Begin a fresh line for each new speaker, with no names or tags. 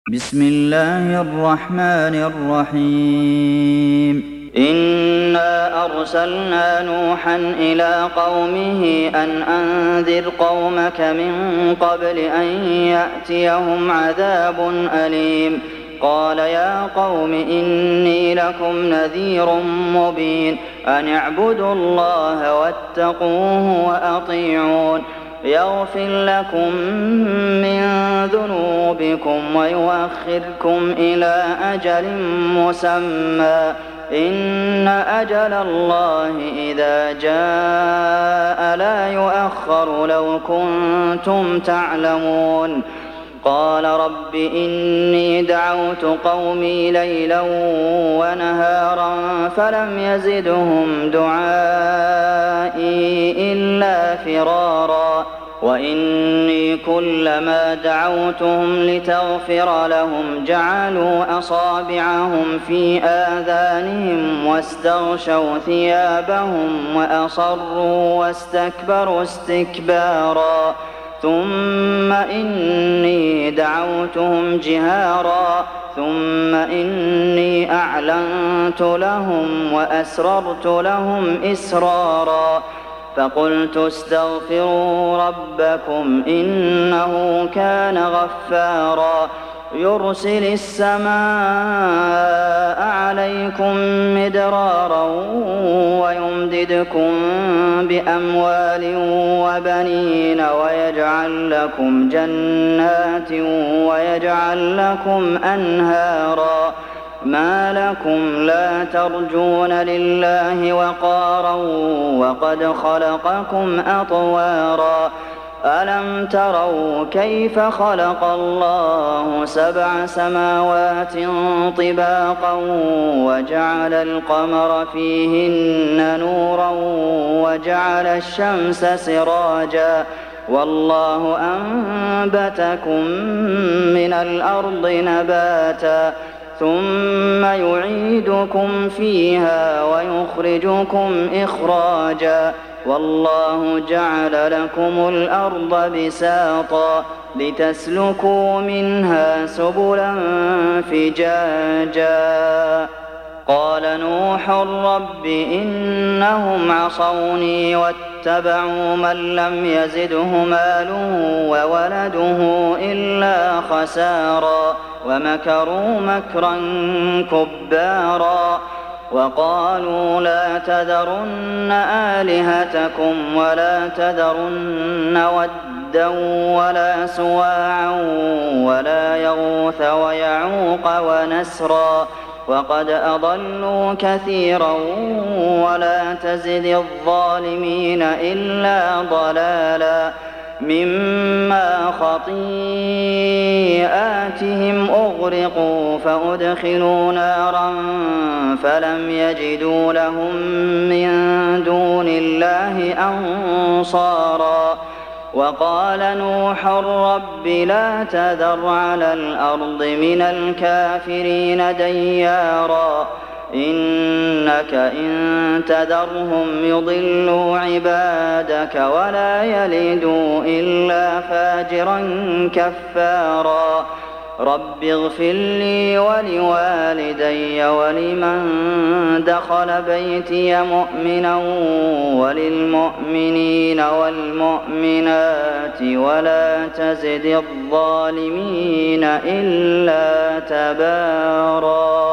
بسم الله الرحمن الرحيم إنا أرسلنا نوحا إلى قومه أن أنذر قومك من قبل أن يأتيهم عذاب أليم قال يا قوم إني لكم نذير مبين أن اعبدوا الله واتقوه وأطيعون يغفر لكم من ذنوبكم ويؤخركم إلى أجل مسمى إن أجل الله إذا جاء لا يؤخر لو كنتم تعلمون قال رب إني دعوت قومي ليلا ونهارا فلم يزدهم دعائي إلا فرارا وإني كلما دعوتهم لتغفر لهم جعلوا أصابعهم في آذانهم واستغشوا ثيابهم وأصروا واستكبروا استكبارا ثم إني دعوتهم جهارا ثم إني أعلنت لهم وأسررت لهم إسرارا فقلت استغفروا ربكم إنه كان غفارا يرسل السماء عليكم مدرارا ويمددكم بأموال وبنين ويجعل لكم جنات ويجعل لكم أنهارا ما لكم لا ترجون لله وقارا وقد خلقكم أطوارا ألم تروا كيف خلق الله سبع سماوات طباقا وجعل القمر فيهن نورا وجعل الشمس سراجا والله أنبتكم من الأرض نباتا ثم يعيدكم فيها ويخرجكم إخراجا والله جعل لكم الأرض بساطا لتسلكوا منها سبلا فجاجا قال نوح رب إنهم عصوني واتبعوا من لم يزده ماله وولده إلا خسارا ومكروا مكرا كبارا وقالوا لا تذرن آلهتكم ولا تذرن ودا ولا سواعا ولا يغوث ويعوق ونسرا وقد أضلوا كثيرا ولا تزد الظالمين إلا ضلالا مما خطيئاتهم أغرقوا فأدخلوا نارا فلم يجدوا لهم من دون الله أنصارا وقال نوح رب لا تذر على الأرض من الكافرين ديارا إنك إن تذرهم يضلوا عبادك ولا يلدوا إلا فاجرا كفارا رب اغفر لي ولوالدي ولمن دخل بيتي مؤمنا وللمؤمنين والمؤمنات ولا تزد الظالمين إلا تبارا